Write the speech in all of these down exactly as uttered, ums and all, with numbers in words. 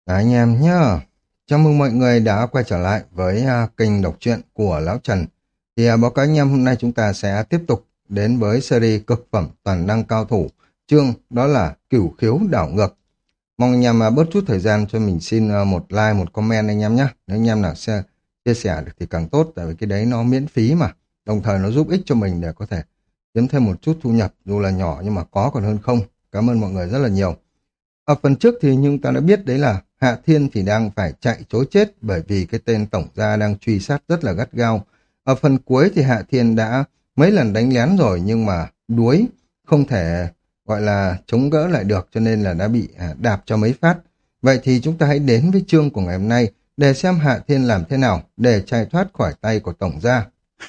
Cả anh em nhá. Chào mừng mọi người đã quay trở lại với à, kênh đọc truyện của Lão Trần. Thì à, báo cáo anh em hôm nay chúng ta sẽ tiếp tục đến với series cực phẩm toàn năng cao thủ. Chương đó là Cửu Khiếu đảo ngược. Mong anh em à, bớt chút thời gian cho mình xin à, một like, một comment anh em nhé. Nếu anh em nào sẽ chia sẻ được thì càng tốt, tại vì cái đấy nó miễn phí mà. Đồng thời nó giúp ích cho mình để có thể kiếm thêm một chút thu nhập, dù là nhỏ nhưng mà có còn hơn không. Cảm ơn mọi người rất là nhiều. Ở phần trước thì nhưng ta đã biết đấy là Hạ Thiên thì đang phải chạy trối chết bởi vì cái tên tổng gia đang truy sát rất là gắt gao. Ở phần cuối thì Hạ Thiên đã mấy lần đánh lén rồi nhưng mà đuối, không thể gọi là chống gỡ lại được cho nên là đã bị à, đạp cho mấy phát. Vậy thì chúng ta hãy đến với chương của ngày hôm nay để xem Hạ Thiên làm thế nào để chạy thoát khỏi tay của tổng gia.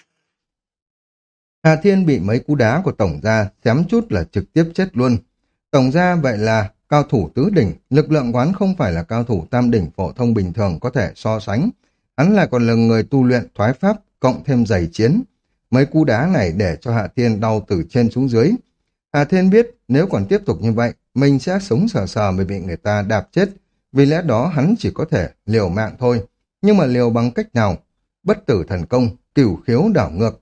Hạ Thiên bị mấy cú đá của tổng gia xém chút là trực tiếp chết luôn. Tổng gia vậy là cao thủ tứ đỉnh, lực lượng của hắn không phải là cao thủ tam đỉnh phổ thông bình thường có thể so sánh. Hắn lại còn là người tu luyện thoái pháp, cộng thêm giày chiến. Mấy cú đá này để cho Hạ Thiên đau từ trên xuống dưới. Hạ Thiên biết nếu còn tiếp tục như vậy, mình sẽ sống sờ sờ mới bị người ta đạp chết. Vì lẽ đó hắn chỉ có thể liều mạng thôi. Nhưng mà liều bằng cách nào? Bất tử thần công, cửu khiếu đảo ngược.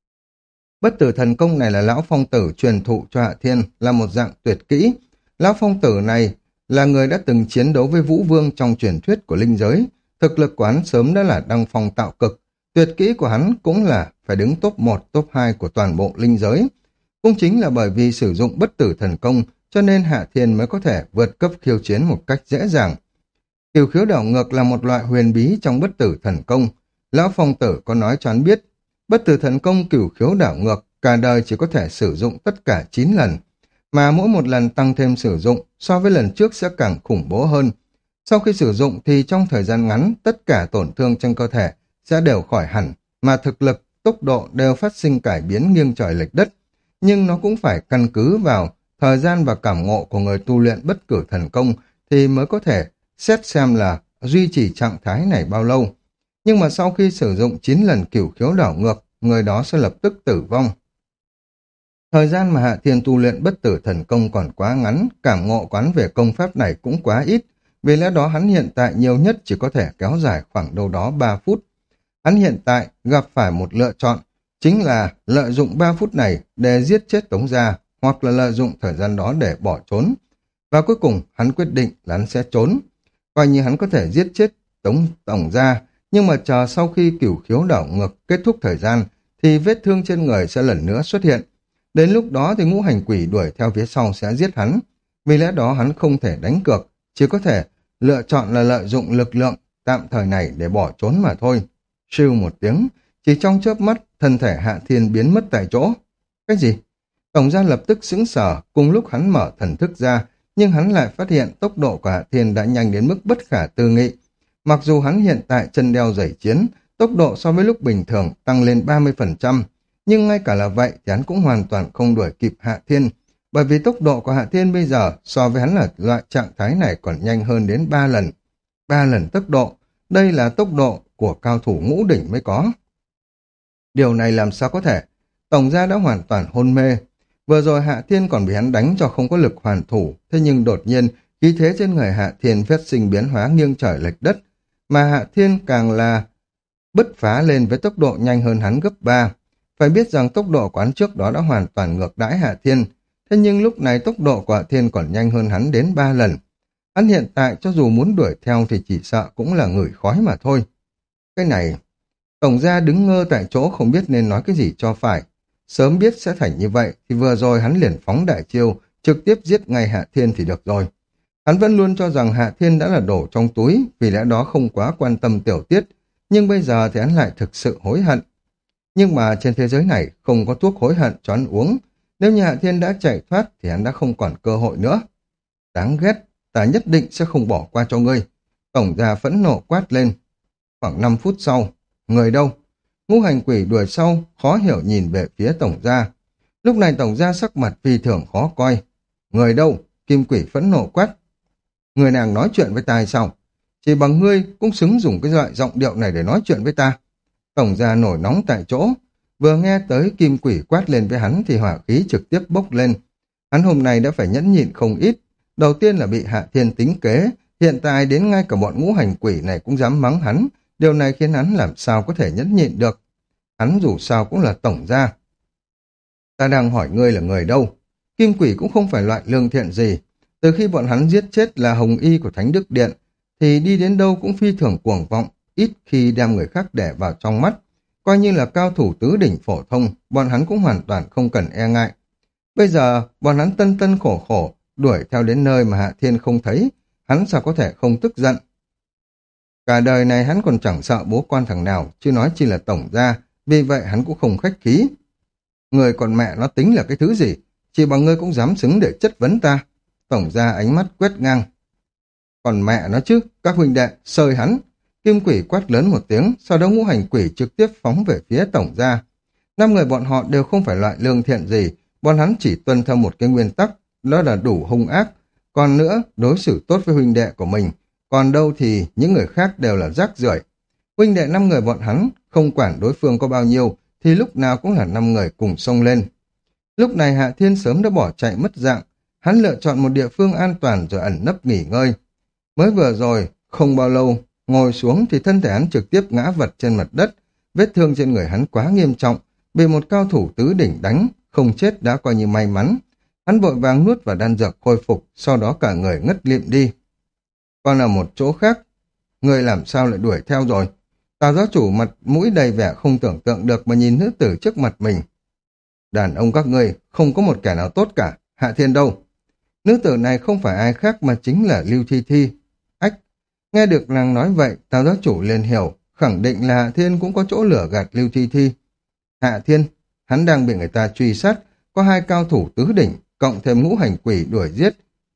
Bất tử thần công này là lão phong tử truyền thụ cho Hạ Thiên, là một dạng tuyệt kỹ. Lão phong tử này là người đã từng chiến đấu với Vũ Vương trong truyền thuyết của linh giới. Thực lực của hắn sớm đã là đăng phong tạo cực. Tuyệt kỹ của hắn cũng là phải đứng top một, top hai của toàn bộ linh giới. Cũng chính là bởi vì sử dụng bất tử thần công cho nên Hạ Thiên mới có thể vượt cấp khiêu chiến một cách dễ dàng. Cửu khiếu đảo ngược là một loại huyền bí trong bất tử thần công. Lão phong tử có nói cho hắn biết, bất tử thần công cửu khiếu đảo ngược cả đời chỉ có thể sử dụng tất cả chín lần, mà mỗi một lần tăng thêm sử dụng so với lần trước sẽ càng khủng bố hơn. Sau khi sử dụng thì trong thời gian ngắn tất cả tổn thương trong cơ thể sẽ đều khỏi hẳn, mà thực lực, tốc độ đều phát sinh cải biến nghiêng trời lệch đất. Nhưng nó cũng phải căn cứ vào thời gian và cảm ngộ của người tu luyện bất tử thần công thì mới có thể xét xem là duy trì trạng thái này bao lâu. Nhưng mà sau khi sử dụng chín lần cửu khiếu đảo ngược, người đó sẽ lập tức tử vong. Thời gian mà Hạ Thiên tu luyện bất tử thần công còn quá ngắn, cảm ngộ quán về công pháp này cũng quá ít, vì lẽ đó hắn hiện tại nhiều nhất chỉ có thể kéo dài khoảng đâu đó ba phút. Hắn hiện tại gặp phải một lựa chọn, chính là lợi dụng ba phút này để giết chết Tống Gia, hoặc là lợi dụng thời gian đó để bỏ trốn. Và cuối cùng hắn quyết định là hắn sẽ trốn. Coi như hắn có thể giết chết Tống Tổng Gia, nhưng mà chờ sau khi cửu khiếu đảo ngược kết thúc thời gian, thì vết thương trên người sẽ lần nữa xuất hiện. Đến lúc đó thì ngũ hành quỷ đuổi theo phía sau sẽ giết hắn. Vì lẽ đó hắn không thể đánh cược, chỉ có thể lựa chọn là lợi dụng lực lượng tạm thời này để bỏ trốn mà thôi. Sưu một tiếng, chỉ trong chớp mắt, thân thể Hạ Thiên biến mất tại chỗ. Cái gì? Tổng gia lập tức sững sờ, cùng lúc hắn mở thần thức ra, nhưng hắn lại phát hiện tốc độ của Hạ Thiên đã nhanh đến mức bất khả tư nghị. Mặc dù hắn hiện tại chân đeo giày chiến, tốc độ so với lúc bình thường tăng lên ba mươi phần trăm, nhưng ngay cả là vậy thì hắn cũng hoàn toàn không đuổi kịp Hạ Thiên, bởi vì tốc độ của Hạ Thiên bây giờ so với hắn ở loại trạng thái này còn nhanh hơn đến ba lần. Ba lần tốc độ, đây là tốc độ của cao thủ ngũ đỉnh mới có. Điều này làm sao có thể? Tổng gia đã hoàn toàn hôn mê. Vừa rồi Hạ Thiên còn bị hắn đánh cho không có lực hoàn thủ, thế nhưng đột nhiên khí thế trên người Hạ Thiên phát sinh biến hóa nghiêng trời lệch đất, mà Hạ Thiên càng là bứt phá lên với tốc độ nhanh hơn hắn gấp ba. Phải biết rằng tốc độ của hắn trước đó đã hoàn toàn ngược đãi Hạ Thiên, thế nhưng lúc này tốc độ của Hạ Thiên còn nhanh hơn hắn đến ba lần. Hắn hiện tại cho dù muốn đuổi theo thì chỉ sợ cũng là ngửi khói mà thôi. Cái này, tổng gia đứng ngơ tại chỗ không biết nên nói cái gì cho phải. Sớm biết sẽ thành như vậy thì vừa rồi hắn liền phóng đại chiêu, trực tiếp giết ngay Hạ Thiên thì được rồi. Hắn vẫn luôn cho rằng Hạ Thiên đã là đổ trong túi, vì lẽ đó không quá quan tâm tiểu tiết, nhưng bây giờ thì hắn lại thực sự hối hận. Nhưng mà trên thế giới này không có thuốc hối hận cho hắn uống, nếu như Hạ Thiên đã chạy thoát thì hắn đã không còn cơ hội nữa. Đáng ghét, ta nhất định sẽ không bỏ qua cho ngươi. Tổng gia phẫn nộ quát lên. Khoảng năm phút sau, người đâu? Ngũ hành quỷ đuổi sau, khó hiểu nhìn về phía tổng gia. Lúc này tổng gia sắc mặt phi thường khó coi. Người đâu? Kim quỷ phẫn nộ quát. Người nàng nói chuyện với ta hay sao? Chỉ bằng ngươi cũng xứng dùng cái loại giọng điệu này để nói chuyện với ta. Tổng gia nổi nóng tại chỗ. Vừa nghe tới kim quỷ quát lên với hắn thì hỏa khí trực tiếp bốc lên. Hắn hôm nay đã phải nhẫn nhịn không ít. Đầu tiên là bị Hạ Thiên tính kế, Hiện tại đến ngay cả bọn ngũ hành quỷ này cũng dám mắng hắn, điều này khiến hắn làm sao có thể nhẫn nhịn được. Hắn dù sao cũng là tổng gia. Ta đang hỏi ngươi là người đâu? Kim quỷ cũng không phải loại lương thiện gì. Từ khi bọn hắn giết chết là Hồng Y của Thánh Đức Điện, thì đi đến đâu cũng phi thường cuồng vọng, ít khi đem người khác để vào trong mắt. Coi như là cao thủ tứ đỉnh phổ thông, bọn hắn cũng hoàn toàn không cần e ngại. Bây giờ, bọn hắn tân tân khổ khổ, đuổi theo đến nơi mà Hạ Thiên không thấy, hắn sao có thể không tức giận. Cả đời này hắn còn chẳng sợ bố quan thằng nào, chứ nói chi là tổng gia, vì vậy hắn cũng không khách khí. Người còn mẹ nó tính là cái thứ gì, chỉ bằng ngươi cũng dám xứng để chất vấn ta. Tổng gia ánh mắt quét ngang. Còn mẹ nó chứ, các huynh đệ, sơi hắn. Kim quỷ quát lớn một tiếng, sau đó ngũ hành quỷ trực tiếp phóng về phía tổng gia. Năm người bọn họ đều không phải loại lương thiện gì, bọn hắn chỉ tuân theo một cái nguyên tắc, đó là đủ hung ác. Còn nữa, đối xử tốt với huynh đệ của mình, còn đâu thì những người khác đều là rác rưởi. Huynh đệ năm người bọn hắn, không quản đối phương có bao nhiêu, thì lúc nào cũng là năm người cùng xông lên. Lúc này Hạ Thiên sớm đã bỏ chạy mất dạng, hắn lựa chọn một địa phương an toàn rồi ẩn nấp nghỉ ngơi. Mới vừa rồi, không bao lâu, ngồi xuống thì thân thể hắn trực tiếp ngã vật trên mặt đất, vết thương trên người hắn quá nghiêm trọng, bị một cao thủ tứ đỉnh đánh, không chết đã coi như may mắn. Hắn vội vàng nuốt vào đan dược khôi phục, sau đó cả người ngất lịm đi. Còn ở một chỗ khác, người làm sao lại đuổi theo rồi? Tào giáo chủ mặt mũi đầy vẻ không tưởng tượng được mà nhìn nữ tử trước mặt mình. Đàn ông các ngươi không có một kẻ nào tốt cả, Hạ Thiên đâu? Nữ tử này không phải ai khác mà chính là Lưu Thi Thi. Ách, nghe được nàng nói vậy, Tào giáo chủ liền hiểu, khẳng định là Hạ Thiên cũng có chỗ lửa gạt Lưu Thi Thi. Hạ Thiên, hắn đang bị người ta truy sát, có hai cao thủ tứ đỉnh, cộng thêm ngũ hành quỷ đuổi giết.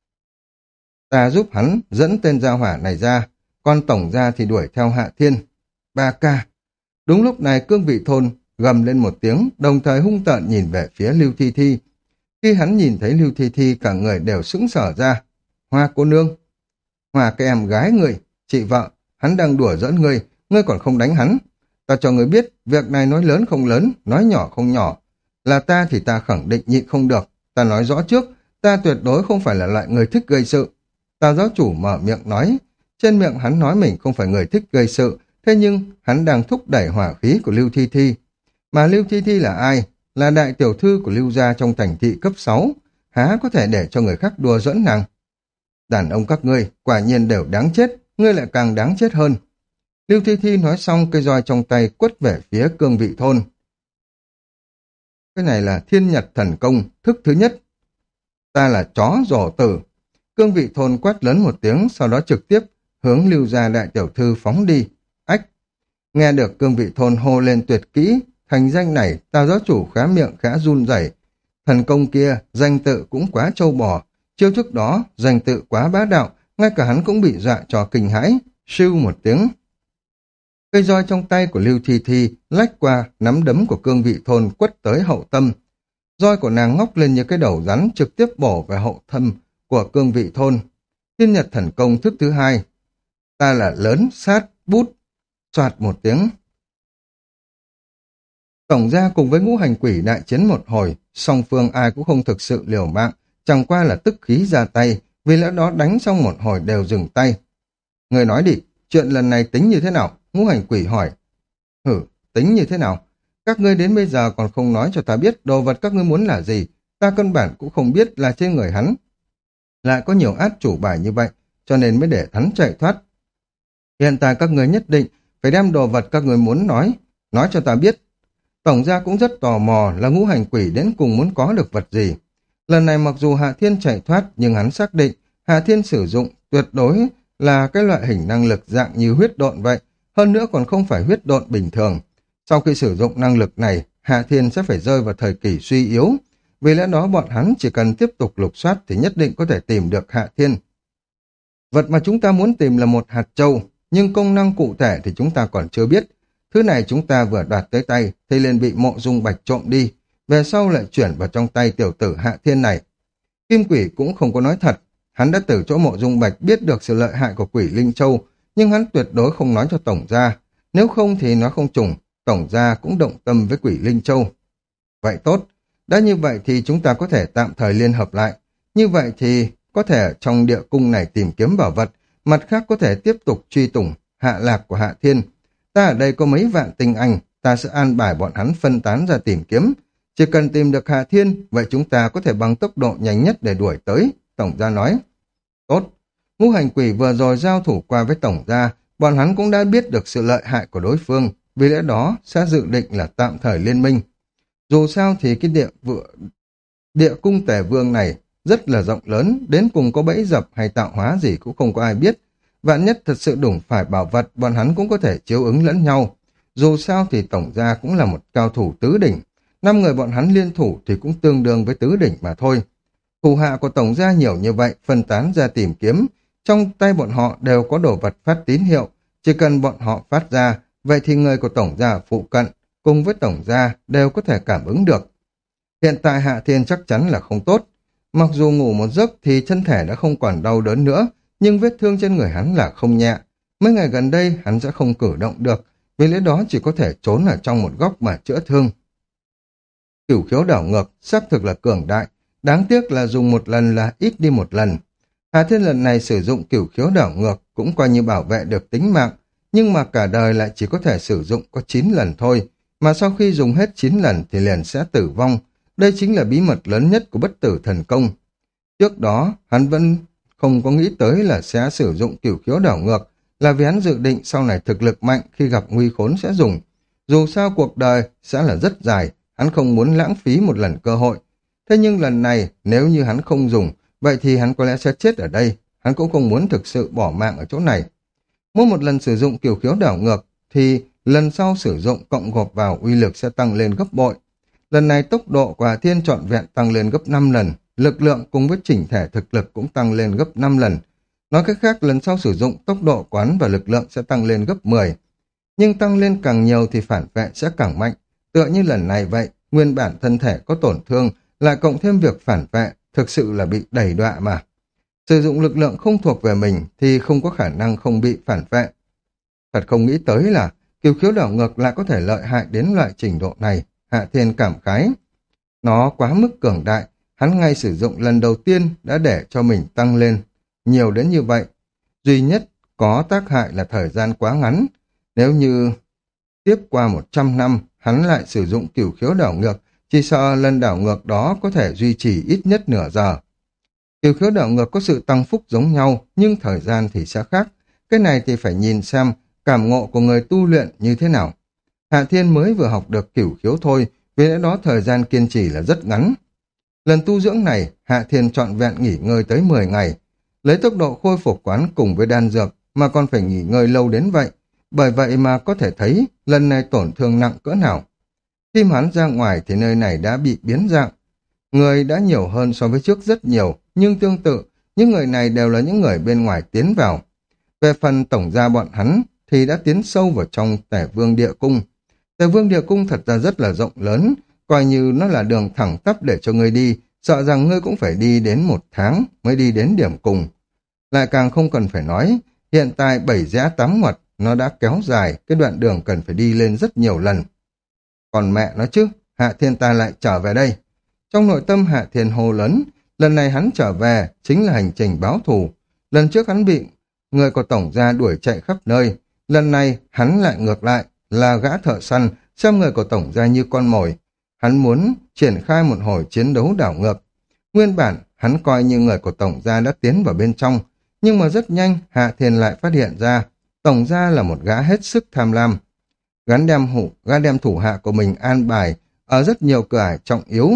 Ta giúp hắn dẫn tên gia hỏa này ra, còn tổng gia thì đuổi theo Hạ Thiên. Ba ca. Đúng lúc này cương vị thôn gầm lên một tiếng, đồng thời hung tợn nhìn về phía Lưu Thi Thi. Khi hắn nhìn thấy Lưu Thi Thi, cả người đều sững sờ ra. Hoa cô nương. Hoa cái em gái người, chị vợ, hắn đang đùa giỡn ngươi, ngươi còn không đánh hắn. Ta cho ngươi biết, việc này nói lớn không lớn, nói nhỏ không nhỏ. Là ta thì ta khẳng định nhịn không được. Ta nói rõ trước, ta tuyệt đối không phải là loại người thích gây sự. Tào giáo chủ mở miệng nói, trên miệng hắn nói mình không phải người thích gây sự, thế nhưng hắn đang thúc đẩy hỏa khí của Lưu Thi Thi. Mà Lưu Thi Thi là ai? Là đại tiểu thư của Lưu gia trong thành thị cấp sáu, há có thể để cho người khác đùa giỡn nàng. Đàn ông các ngươi quả nhiên đều đáng chết, ngươi lại càng đáng chết hơn. Lưu Thi Thi nói xong, cây roi trong tay quất về phía cương vị thôn. Cái này là thiên nhật thần công, thức thứ nhất. Ta là chó rổ tử. Cương vị thôn quát lớn một tiếng, sau đó trực tiếp hướng Lưu gia đại tiểu thư phóng đi. Ách! Nghe được cương vị thôn hô lên tuyệt kỹ, thành danh này, Tào giáo chủ khá miệng khá run rẩy. Thần công kia, danh tự cũng quá trâu bò. Chiêu thức đó, danh tự quá bá đạo, ngay cả hắn cũng bị dọa cho kinh hãi. Sưu một tiếng. Cây roi trong tay của Lưu Thi Thi lách qua nắm đấm của cương vị thôn quất tới hậu tâm. Roi của nàng ngóc lên như cái đầu rắn trực tiếp bổ về hậu tâm của cương vị thôn. Thiên nhật thần công thức thứ hai. Ta là lớn sát bút. Soạt một tiếng. Tổng gia cùng với ngũ hành quỷ đại chiến một hồi, song phương ai cũng không thực sự liều mạng, chẳng qua là tức khí ra tay, vì lẽ đó đánh xong một hồi đều dừng tay. Người nói đi, chuyện lần này tính như thế nào? Ngũ hành quỷ hỏi. Hử, tính như thế nào? Các ngươi đến bây giờ còn không nói cho ta biết đồ vật các ngươi muốn là gì, ta căn bản cũng không biết là trên người hắn. Lại có nhiều át chủ bài như vậy, cho nên mới để hắn chạy thoát. Hiện tại các ngươi nhất định phải đem đồ vật các ngươi muốn nói, nói cho ta biết. Tổng gia cũng rất tò mò là ngũ hành quỷ đến cùng muốn có được vật gì. Lần này mặc dù Hạ Thiên chạy thoát, nhưng hắn xác định Hạ Thiên sử dụng tuyệt đối là cái loại hình năng lực dạng như huyết độn vậy, hơn nữa còn không phải huyết độn bình thường. Sau khi sử dụng năng lực này, Hạ Thiên sẽ phải rơi vào thời kỳ suy yếu, vì lẽ đó bọn hắn chỉ cần tiếp tục lục soát thì nhất định có thể tìm được Hạ Thiên. Vật mà chúng ta muốn tìm là một hạt châu, nhưng công năng cụ thể thì chúng ta còn chưa biết. Thứ này chúng ta vừa đoạt tới tay thì liền bị Mộ Dung Bạch trộm đi, về sau lại chuyển vào trong tay tiểu tử Hạ Thiên này. Kim Quỷ cũng không có nói thật, hắn đã từ chỗ Mộ Dung Bạch biết được sự lợi hại của Quỷ Linh Châu, nhưng hắn tuyệt đối không nói cho tổng gia, nếu không thì nó không trùng, tổng gia cũng động tâm với Quỷ Linh Châu. Vậy tốt, đã như vậy thì chúng ta có thể tạm thời liên hợp lại, như vậy thì có thể trong địa cung này tìm kiếm bảo vật, mặt khác có thể tiếp tục truy tùng hạ lạc của Hạ Thiên. Ta ở đây có mấy vạn tinh anh, ta sẽ an bài bọn hắn phân tán ra tìm kiếm. Chỉ cần tìm được Hạ Thiên, vậy chúng ta có thể bằng tốc độ nhanh nhất để đuổi tới, Tổng gia nói. Tốt, ngũ hành quỷ vừa rồi giao thủ qua với Tổng gia, bọn hắn cũng đã biết được sự lợi hại của đối phương, vì lẽ đó sẽ dự định là tạm thời liên minh. Dù sao thì cái địa vựa, địa cung tề vương này rất là rộng lớn, đến cùng có bẫy dập hay tạo hóa gì cũng không có ai biết. Vạn nhất thật sự đụng phải bảo vật, bọn hắn cũng có thể chiếu ứng lẫn nhau. Dù sao thì Tổng gia cũng là một cao thủ tứ đỉnh, năm người bọn hắn liên thủ thì cũng tương đương với tứ đỉnh mà thôi. Thủ hạ của Tổng gia nhiều như vậy, phân tán ra tìm kiếm, trong tay bọn họ đều có đồ vật phát tín hiệu, chỉ cần bọn họ phát ra, vậy thì người của Tổng gia phụ cận, cùng với Tổng gia đều có thể cảm ứng được. Hiện tại Hạ Thiên chắc chắn là không tốt, mặc dù ngủ một giấc thì thân thể đã không còn đau đớn nữa, nhưng vết thương trên người hắn là không nhẹ. Mấy ngày gần đây hắn sẽ không cử động được, vì lẽ đó chỉ có thể trốn ở trong một góc mà chữa thương. Cửu khiếu đảo ngược, xác thực là cường đại, đáng tiếc là dùng một lần là ít đi một lần. Hà Thiên lần này sử dụng cửu khiếu đảo ngược cũng coi như bảo vệ được tính mạng, nhưng mà cả đời lại chỉ có thể sử dụng có chín lần thôi, mà sau khi dùng hết chín lần thì liền sẽ tử vong. Đây chính là bí mật lớn nhất của bất tử thần công. Trước đó, hắn vẫn không có nghĩ tới là sẽ sử dụng cửu khiếu đảo ngược, là vì hắn dự định sau này thực lực mạnh khi gặp nguy khốn sẽ dùng. Dù sao cuộc đời sẽ là rất dài, hắn không muốn lãng phí một lần cơ hội. Thế nhưng lần này, nếu như hắn không dùng, vậy thì hắn có lẽ sẽ chết ở đây. Hắn cũng không muốn thực sự bỏ mạng ở chỗ này. Mỗi một lần sử dụng cửu khiếu đảo ngược, thì lần sau sử dụng cộng gộp vào uy lực sẽ tăng lên gấp bội. Lần này tốc độ của Hà Thiên trọn vẹn tăng lên gấp năm lần, lực lượng cùng với chỉnh thể thực lực cũng tăng lên gấp năm lần. Nói cách khác, lần sau sử dụng tốc độ quán và lực lượng sẽ tăng lên gấp mười. Nhưng tăng lên càng nhiều thì phản vệ sẽ càng mạnh. Tựa như lần này vậy, nguyên bản thân thể có tổn thương, lại cộng thêm việc phản vệ, thực sự là bị đẩy đọa mà. Sử dụng lực lượng không thuộc về mình thì không có khả năng không bị phản vệ. Thật không nghĩ tới là cửu khiếu đảo ngược lại có thể lợi hại đến loại trình độ này, Hạ Thiên cảm khái. Nó quá mức cường đại, hắn ngay sử dụng lần đầu tiên đã để cho mình tăng lên nhiều đến như vậy. Duy nhất có tác hại là thời gian quá ngắn. Nếu như tiếp qua một trăm năm, hắn lại sử dụng cửu khiếu đảo ngược, chỉ sợ lần đảo ngược đó có thể duy trì ít nhất nửa giờ. Cửu khiếu đảo ngược có sự tăng phúc giống nhau, nhưng thời gian thì sẽ khác. Cái này thì phải nhìn xem cảm ngộ của người tu luyện như thế nào. Hạ Thiên mới vừa học được cửu khiếu thôi, vì lẽ đó thời gian kiên trì là rất ngắn. Lần tu dưỡng này, Hạ Thiên trọn vẹn nghỉ ngơi tới mười ngày. Lấy tốc độ khôi phục quán cùng với đan dược mà còn phải nghỉ ngơi lâu đến vậy. Bởi vậy mà có thể thấy lần này tổn thương nặng cỡ nào. Khi hắn ra ngoài thì nơi này đã bị biến dạng. Người đã nhiều hơn so với trước rất nhiều, nhưng tương tự, những người này đều là những người bên ngoài tiến vào. Về phần tổng gia bọn hắn thì đã tiến sâu vào trong Tề Vương Địa Cung. Tề Vương Địa Cung thật ra rất là rộng lớn, coi như nó là đường thẳng tắp để cho ngươi đi, sợ rằng ngươi cũng phải đi đến một tháng mới đi đến điểm cùng. Lại càng không cần phải nói, hiện tại bảy rẽ tám ngoặt, nó đã kéo dài, cái đoạn đường cần phải đi lên rất nhiều lần. Còn mẹ nó chứ, Hạ Thiên ta lại trở về đây. Trong nội tâm Hạ Thiên hô lớn, lần này hắn trở về chính là hành trình báo thù. Lần trước hắn bị người của tổng gia đuổi chạy khắp nơi, lần này hắn lại ngược lại, là gã thợ săn, xem người của tổng gia như con mồi. Hắn muốn triển khai một hồi chiến đấu đảo ngược. Nguyên bản, hắn coi như người của tổng gia đã tiến vào bên trong, nhưng mà rất nhanh Hạ Thiên lại phát hiện ra, tổng gia là một gã hết sức tham lam. Gắn đem hủ, gã đem thủ hạ của mình an bài ở rất nhiều cửa ải trọng yếu.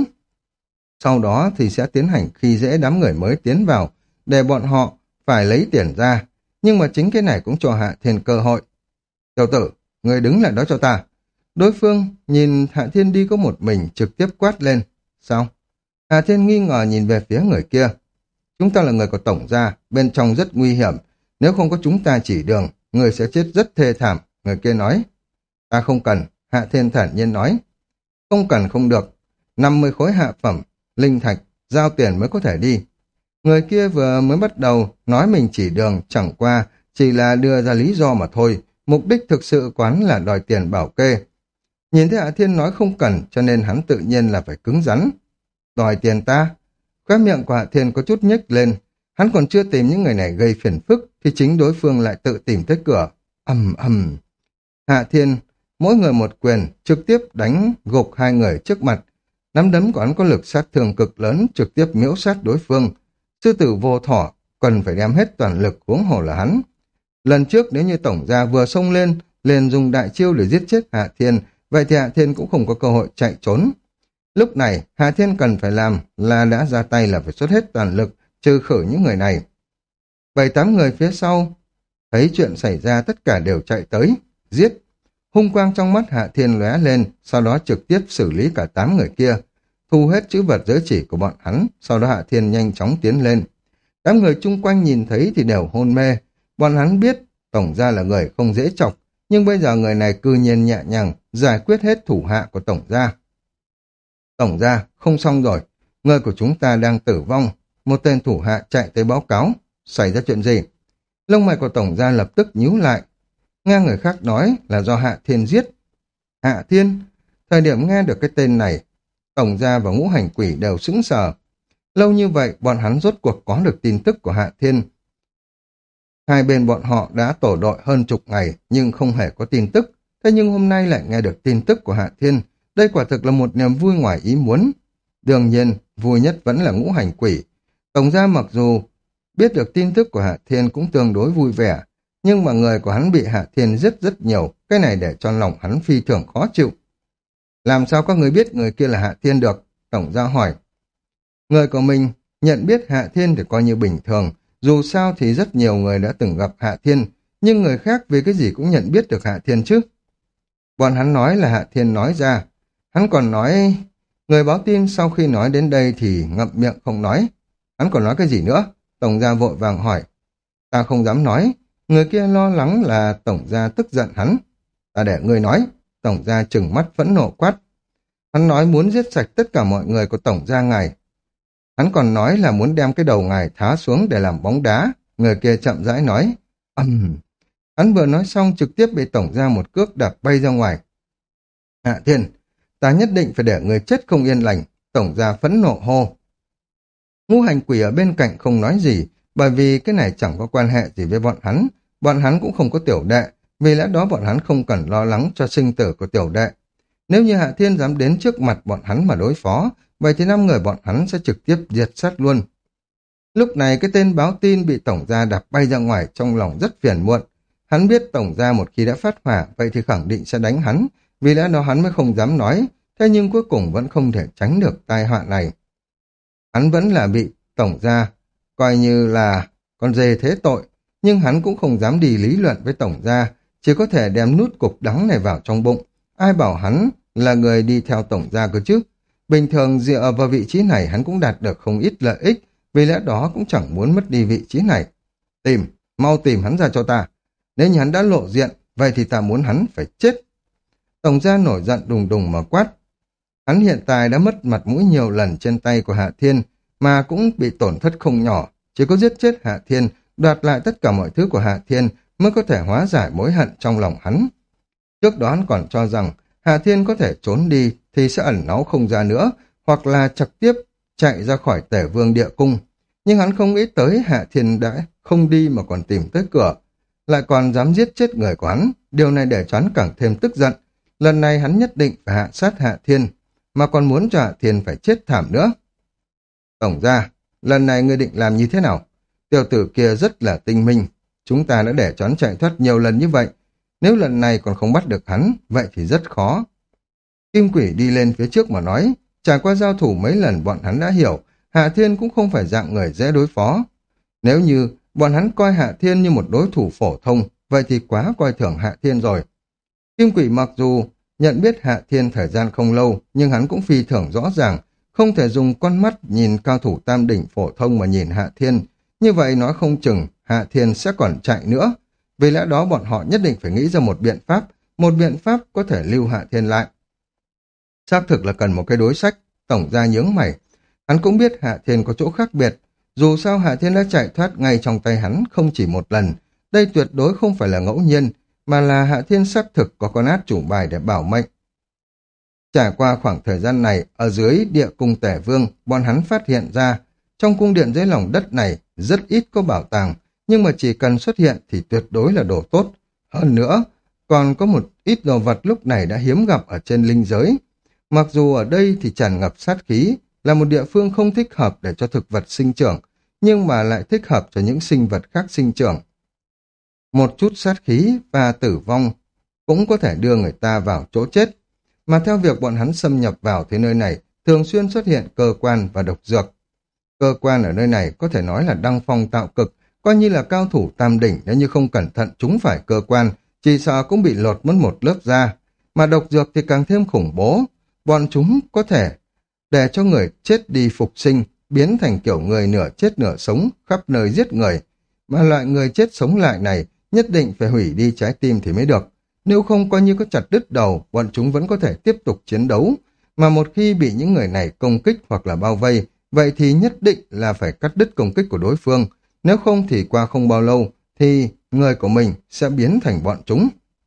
Sau đó thì sẽ tiến hành khi dễ đám người mới tiến vào, để bọn họ phải lấy tiền ra. Nhưng mà chính cái này cũng cho Hạ Thiên cơ hội. Tiểu tử, người đứng lại đó cho ta. Đối phương nhìn Hạ Thiên đi có một mình trực tiếp quát lên. Sao? Hạ Thiên nghi ngờ nhìn về phía người kia. Chúng ta là người của tổng gia, bên trong rất nguy hiểm. Nếu không có chúng ta chỉ đường, người sẽ chết rất thê thảm. Người kia nói. Ta không cần, Hạ Thiên thản nhiên nói. Không cần không được. năm mươi khối hạ phẩm, linh thạch, giao tiền mới có thể đi. Người kia vừa mới bắt đầu nói mình chỉ đường, chẳng qua chỉ là đưa ra lý do mà thôi. Mục đích thực sự quán là đòi tiền bảo kê. Nhìn thấy Hạ Thiên nói không cần, cho nên hắn tự nhiên là phải cứng rắn. Đòi tiền ta? Khóe miệng của Hạ Thiên có chút nhếch lên. Hắn còn chưa tìm những người này gây phiền phức, thì chính đối phương lại tự tìm tới cửa. Ầm ầm. Hạ Thiên, mỗi người một quyền, trực tiếp đánh gục hai người trước mặt. Nắm đấm của hắn có lực sát thương cực lớn, trực tiếp miễu sát đối phương. Sư tử vô thỏ, cần phải đem hết toàn lực, huống hồ là hắn. Lần trước nếu như tổng gia vừa xông lên, liền dùng đại chiêu để giết chết Hạ Thiên, vậy thì Hạ Thiên cũng không có cơ hội chạy trốn. Lúc này, Hạ Thiên cần phải làm là đã ra tay là phải xuất hết toàn lực, trừ khử những người này. Bảy tám người phía sau, thấy chuyện xảy ra tất cả đều chạy tới, giết. Hung quang trong mắt Hạ Thiên lóe lên, sau đó trực tiếp xử lý cả tám người kia, thu hết chữ vật giới chỉ của bọn hắn, sau đó Hạ Thiên nhanh chóng tiến lên. Tám người chung quanh nhìn thấy thì đều hôn mê, bọn hắn biết tổng gia là người không dễ chọc, nhưng bây giờ người này cư nhiên nhẹ nhàng giải quyết hết thủ hạ của tổng gia. Tổng gia, không xong rồi, người của chúng ta đang tử vong. Một tên thủ hạ chạy tới báo cáo, xảy ra chuyện gì? Lông mày của tổng gia lập tức nhíu lại. Nghe người khác nói là do Hạ Thiên giết. Hạ Thiên? Thời điểm nghe được cái tên này, tổng gia và ngũ hành quỷ đều sững sờ. Lâu như vậy, bọn hắn rốt cuộc có được tin tức của Hạ Thiên. Hai bên bọn họ đã tổ đội hơn chục ngày, nhưng không hề có tin tức. Thế nhưng hôm nay lại nghe được tin tức của Hạ Thiên. Đây quả thực là một niềm vui ngoài ý muốn. Đương nhiên, vui nhất vẫn là ngũ hành quỷ. Tổng gia mặc dù biết được tin tức của Hạ Thiên cũng tương đối vui vẻ, nhưng mà người của hắn bị Hạ Thiên giết rất nhiều, cái này để cho lòng hắn phi thường khó chịu. Làm sao các người biết người kia là Hạ Thiên được? Tổng gia hỏi. Người của mình nhận biết Hạ Thiên thì coi như bình thường, dù sao thì rất nhiều người đã từng gặp Hạ Thiên, nhưng người khác vì cái gì cũng nhận biết được Hạ Thiên chứ. Bọn hắn nói là Hạ Thiên nói ra, hắn còn nói, người báo tin sau khi nói đến đây thì ngậm miệng không nói. Hắn còn nói cái gì nữa? Tổng gia vội vàng hỏi. Ta không dám nói, người kia lo lắng là tổng gia tức giận hắn. Ta để ngươi nói. Tổng gia trừng mắt phẫn nộ quát. Hắn nói muốn giết sạch tất cả mọi người của tổng gia ngài. Hắn còn nói là muốn đem cái đầu ngài thá xuống để làm bóng đá. Người kia chậm rãi nói. Ầm. Uhm. Hắn vừa nói xong trực tiếp bị tổng gia một cước đạp bay ra ngoài. Hạ Thiên, ta nhất định phải để người chết không yên lành. Tổng gia phẫn nộ hô. Ngũ hành quỷ ở bên cạnh không nói gì, bởi vì cái này chẳng có quan hệ gì với bọn hắn. Bọn hắn cũng không có tiểu đệ, vì lẽ đó bọn hắn không cần lo lắng cho sinh tử của tiểu đệ. Nếu như Hạ Thiên dám đến trước mặt bọn hắn mà đối phó, vậy thì năm người bọn hắn sẽ trực tiếp diệt sát luôn. Lúc này cái tên báo tin bị tổng gia đạp bay ra ngoài trong lòng rất phiền muộn. Hắn biết tổng gia một khi đã phát hỏa, vậy thì khẳng định sẽ đánh hắn, vì lẽ đó hắn mới không dám nói, thế nhưng cuối cùng vẫn không thể tránh được tai họa này. Hắn vẫn là bị tổng gia coi như là con dê thế tội, nhưng hắn cũng không dám đi lý luận với tổng gia, chỉ có thể đem nút cục đắng này vào trong bụng. Ai bảo hắn là người đi theo tổng gia cơ chứ? Bình thường dựa vào vị trí này hắn cũng đạt được không ít lợi ích, vì lẽ đó cũng chẳng muốn mất đi vị trí này. Tìm, mau tìm hắn ra cho ta. Nếu như hắn đã lộ diện, vậy thì ta muốn hắn phải chết. Tổng gia nổi giận đùng đùng mà quát. Hắn hiện tại đã mất mặt mũi nhiều lần trên tay của Hạ Thiên, mà cũng bị tổn thất không nhỏ. Chỉ có giết chết Hạ Thiên, đoạt lại tất cả mọi thứ của Hạ Thiên mới có thể hóa giải mối hận trong lòng hắn. Trước đó hắn còn cho rằng Hạ Thiên có thể trốn đi thì sẽ ẩn náu không ra nữa, hoặc là trực tiếp chạy ra khỏi Tể Vương Địa Cung. Nhưng hắn không nghĩ tới Hạ Thiên đã không đi mà còn tìm tới cửa, lại còn dám giết chết người của hắn. Điều này để cho hắn càng thêm tức giận. Lần này hắn nhất định phải hạ sát Hạ Thiên, mà còn muốn cho Hạ Thiên phải chết thảm nữa. Tổng gia, lần này ngươi định làm như thế nào? Tiểu tử kia rất là tinh minh. Chúng ta đã để cho hắn chạy thoát nhiều lần như vậy. Nếu lần này còn không bắt được hắn, vậy thì rất khó. Kim Quỷ đi lên phía trước mà nói, trải qua giao thủ mấy lần bọn hắn đã hiểu, Hạ Thiên cũng không phải dạng người dễ đối phó. Nếu như bọn hắn coi Hạ Thiên như một đối thủ phổ thông, vậy thì quá coi thường Hạ Thiên rồi. Kim Quỷ mặc dù nhận biết Hạ Thiên thời gian không lâu, nhưng hắn cũng phi thường rõ ràng, không thể dùng con mắt nhìn cao thủ tam đỉnh phổ thông mà nhìn Hạ Thiên. Như vậy nói không chừng Hạ Thiên sẽ còn chạy nữa. Vì lẽ đó bọn họ nhất định phải nghĩ ra một biện pháp, một biện pháp có thể lưu Hạ Thiên lại. Xác thực là cần một cái đối sách. Tổng gia nhướng mày. Hắn cũng biết Hạ Thiên có chỗ khác biệt. Dù sao Hạ Thiên đã chạy thoát ngay trong tay hắn không chỉ một lần. Đây tuyệt đối không phải là ngẫu nhiên, mà là Hạ Thiên xác thực có con át chủ bài để bảo mệnh. Trải qua khoảng thời gian này, ở dưới Địa Cung Tể Vương, bọn hắn phát hiện ra Trong cung điện dưới lòng đất này rất ít có bảo tàng, nhưng mà chỉ cần xuất hiện thì tuyệt đối là đồ tốt. Hơn nữa, còn có một ít đồ vật lúc này đã hiếm gặp ở trên linh giới. Mặc dù ở đây thì tràn ngập sát khí, là một địa phương không thích hợp để cho thực vật sinh trưởng, nhưng mà lại thích hợp cho những sinh vật khác sinh trưởng. Một chút sát khí và tử vong cũng có thể đưa người ta vào chỗ chết. Mà theo việc bọn hắn xâm nhập vào thì nơi này thường xuyên xuất hiện cơ quan và độc dược. Cơ quan ở nơi này có thể nói là đăng phong tạo cực, coi như là cao thủ tam đỉnh, nếu như không cẩn thận chúng phải cơ quan, chỉ sợ cũng bị lột mất một lớp da. Mà độc dược thì càng thêm khủng bố, bọn chúng có thể để cho người chết đi phục sinh, biến thành kiểu người nửa chết nửa sống, khắp nơi giết người. Mà loại người chết sống lại này nhất định phải hủy đi trái tim thì mới được. Nếu không coi như có chặt đứt đầu, bọn chúng vẫn có thể tiếp tục chiến đấu. Mà một khi bị những người này công kích hoặc là bao vây, vậy thì nhất định là phải cắt đứt công kích của đối phương. Nếu không thì qua không bao lâu, thì người của mình sẽ biến thành bọn chúng.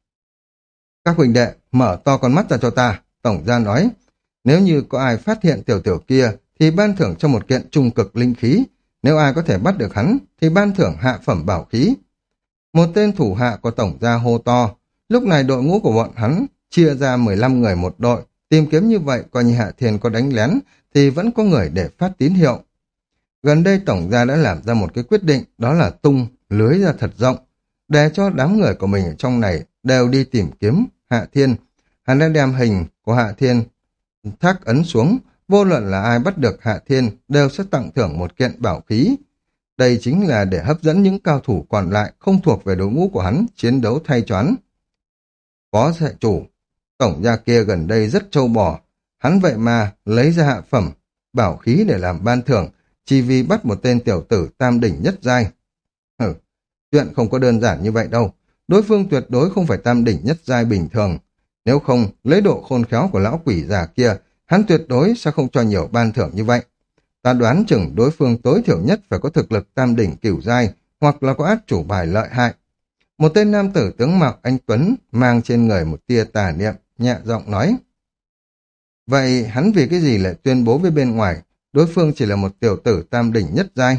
Các huynh đệ, mở to con mắt ra cho ta, tổng gia nói. Nếu như có ai phát hiện tiểu tiểu kia, thì ban thưởng cho một kiện trung cực linh khí. Nếu ai có thể bắt được hắn, thì ban thưởng hạ phẩm bảo khí. Một tên thủ hạ của tổng gia hô to. Lúc này đội ngũ của bọn hắn chia ra mười lăm người một đội, tìm kiếm như vậy coi như Hạ Thiên có đánh lén thì vẫn có người để phát tín hiệu. Gần đây tổng gia đã làm ra một cái quyết định, đó là tung lưới ra thật rộng, để cho đám người của mình ở trong này đều đi tìm kiếm Hạ Thiên. Hắn đã đem hình của Hạ Thiên thác ấn xuống, vô luận là ai bắt được Hạ Thiên đều sẽ tặng thưởng một kiện bảo khí. Đây chính là để hấp dẫn những cao thủ còn lại không thuộc về đội ngũ của hắn chiến đấu thay choán. Phó trại chủ, tổng gia kia gần đây rất trâu bò, hắn vậy mà lấy ra hạ phẩm bảo khí để làm ban thưởng, chỉ vì bắt một tên tiểu tử tam đỉnh nhất giai. Hừ, chuyện không có đơn giản như vậy đâu, đối phương tuyệt đối không phải tam đỉnh nhất giai bình thường. Nếu không, lấy độ khôn khéo của lão quỷ già kia, hắn tuyệt đối sẽ không cho nhiều ban thưởng như vậy. Ta đoán chừng đối phương tối thiểu nhất phải có thực lực tam đỉnh cửu giai, hoặc là có át chủ bài lợi hại. Một tên nam tử tướng mạo anh tuấn mang trên người một tia tà niệm, nhẹ giọng nói. Vậy hắn vì cái gì lại tuyên bố với bên ngoài đối phương chỉ là một tiểu tử tam đỉnh nhất giai?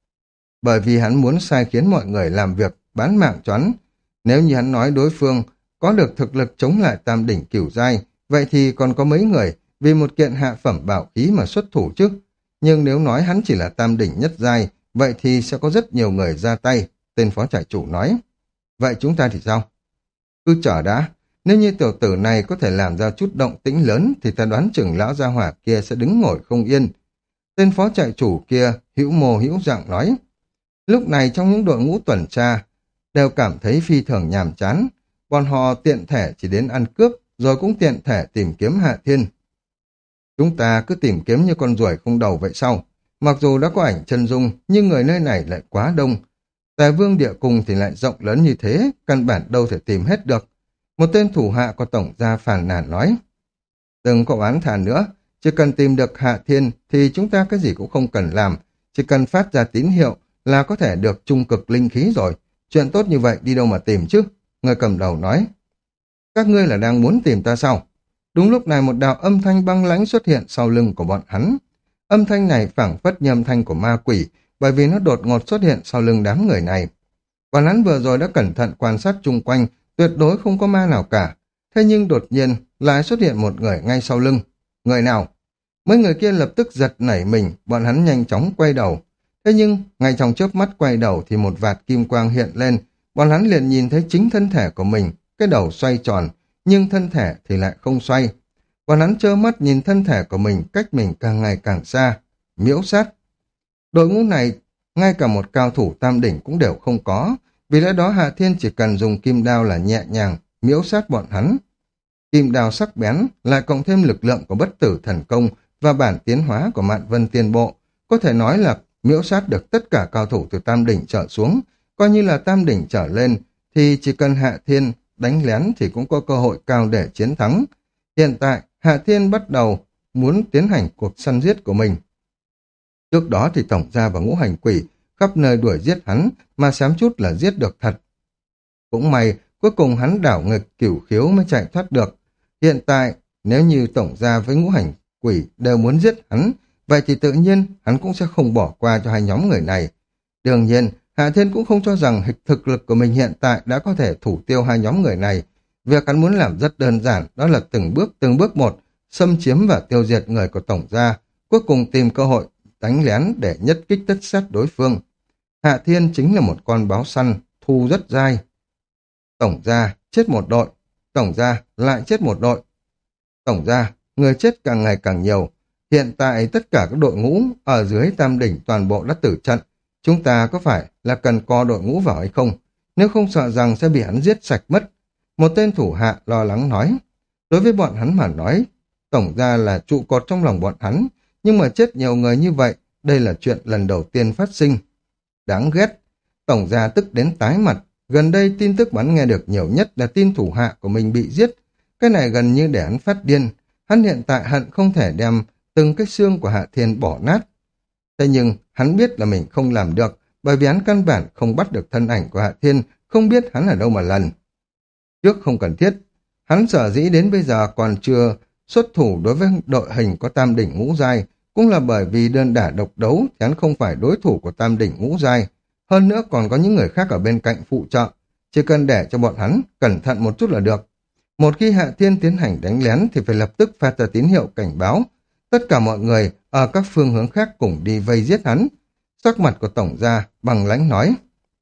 Bởi vì hắn muốn sai khiến mọi người làm việc bán mạng choán. Nếu như hắn nói đối phương có được thực lực chống lại tam đỉnh cửu giai, vậy thì còn có mấy người vì một kiện hạ phẩm bảo khí mà xuất thủ chứ. Nhưng nếu nói hắn chỉ là tam đỉnh nhất giai, vậy thì sẽ có rất nhiều người ra tay, tên phó trại chủ nói. Vậy chúng ta thì sao? Cứ chờ đã, nếu như tiểu tử này có thể làm ra chút động tĩnh lớn thì ta đoán chừng lão gia hỏa kia sẽ đứng ngồi không yên. Tên phó trại chủ kia hữu mồ hữu dạng nói. Lúc này trong những đội ngũ tuần tra đều cảm thấy phi thường nhàm chán, bọn họ tiện thể chỉ đến ăn cướp rồi cũng tiện thể tìm kiếm Hạ Thiên. Chúng ta cứ tìm kiếm như con ruồi không đầu vậy sao? Mặc dù đã có ảnh chân dung nhưng người nơi này lại quá đông. Tài vương địa cung thì lại rộng lớn như thế, căn bản đâu thể tìm hết được. Một tên thủ hạ của tổng gia phàn nàn nói. Đừng có oán thàn nữa, chỉ cần tìm được Hạ Thiên thì chúng ta cái gì cũng không cần làm, chỉ cần phát ra tín hiệu là có thể được trung cực linh khí rồi. Chuyện tốt như vậy đi đâu mà tìm chứ? Người cầm đầu nói. Các ngươi là đang muốn tìm ta sao? Đúng lúc này một đạo âm thanh băng lãnh xuất hiện sau lưng của bọn hắn. Âm thanh này phảng phất như âm thanh của ma quỷ, bởi vì nó đột ngột xuất hiện sau lưng đám người này. Bọn hắn vừa rồi đã cẩn thận quan sát chung quanh, tuyệt đối không có ma nào cả. Thế nhưng đột nhiên lại xuất hiện một người ngay sau lưng. Người nào? Mấy người kia lập tức giật nảy mình, bọn hắn nhanh chóng quay đầu. Thế nhưng, ngay trong chớp mắt quay đầu thì một vạt kim quang hiện lên, bọn hắn liền nhìn thấy chính thân thể của mình, cái đầu xoay tròn, nhưng thân thể thì lại không xoay. Bọn hắn trơ mắt nhìn thân thể của mình cách mình càng ngày càng xa, miễu sát. Đội ngũ này, ngay cả một cao thủ tam đỉnh cũng đều không có, vì lẽ đó Hạ Thiên chỉ cần dùng kim đao là nhẹ nhàng, miễu sát bọn hắn. Kim đao sắc bén, lại cộng thêm lực lượng của bất tử thần công và bản tiến hóa của Mạn Vân Tiên Bộ, có thể nói là miễu sát được tất cả cao thủ từ tam đỉnh trở xuống, coi như là tam đỉnh trở lên, thì chỉ cần Hạ Thiên đánh lén thì cũng có cơ hội cao để chiến thắng. Hiện tại, Hạ Thiên bắt đầu muốn tiến hành cuộc săn giết của mình. Trước đó thì tổng gia và ngũ hành quỷ khắp nơi đuổi giết hắn, mà xém chút là giết được thật. Cũng may, cuối cùng hắn đảo nghịch cửu khiếu mới chạy thoát được. Hiện tại, nếu như tổng gia với ngũ hành quỷ đều muốn giết hắn, vậy thì tự nhiên hắn cũng sẽ không bỏ qua cho hai nhóm người này. Đương nhiên, Hạ Thiên cũng không cho rằng thực lực của mình hiện tại đã có thể thủ tiêu hai nhóm người này. Việc hắn muốn làm rất đơn giản, đó là từng bước từng bước một, xâm chiếm và tiêu diệt người của Tổng gia, cuối cùng tìm cơ hội đánh lén để nhất kích tất sát đối phương. Hạ Thiên chính là một con báo săn, thu rất dai. Tổng gia chết một đội, Tổng gia lại chết một đội. Tổng gia, người chết càng ngày càng nhiều. Hiện tại tất cả các đội ngũ ở dưới Tam Đỉnh toàn bộ đã tử trận. Chúng ta có phải là cần co đội ngũ vào hay không? Nếu không sợ rằng sẽ bị hắn giết sạch mất. Một tên thủ hạ lo lắng nói. Đối với bọn hắn mà nói, Tổng gia là trụ cột trong lòng bọn hắn. Nhưng mà chết nhiều người như vậy, đây là chuyện lần đầu tiên phát sinh. Đáng ghét. Tổng gia tức đến tái mặt. Gần đây tin tức hắn nghe được nhiều nhất là tin thủ hạ của mình bị giết. Cái này gần như để hắn phát điên. Hắn hiện tại hận không thể đem từng cái xương của Hạ Thiên bỏ nát. Thế nhưng hắn biết là mình không làm được, bởi vì hắn căn bản không bắt được thân ảnh của Hạ Thiên, không biết hắn ở đâu mà lần. Trước không cần thiết, hắn sở dĩ đến bây giờ còn chưa xuất thủ đối với đội hình có Tam Đỉnh ngũ giai, cũng là bởi vì đơn đả độc đấu thì hắn không phải đối thủ của Tam Đỉnh ngũ giai. Hơn nữa còn có những người khác ở bên cạnh phụ trợ, chỉ cần để cho bọn hắn cẩn thận một chút là được. Một khi Hạ Thiên tiến hành đánh lén thì phải lập tức phát ra tín hiệu cảnh báo. Tất cả mọi người ở các phương hướng khác cùng đi vây giết hắn. Sắc mặt của Tổng gia bằng lãnh nói.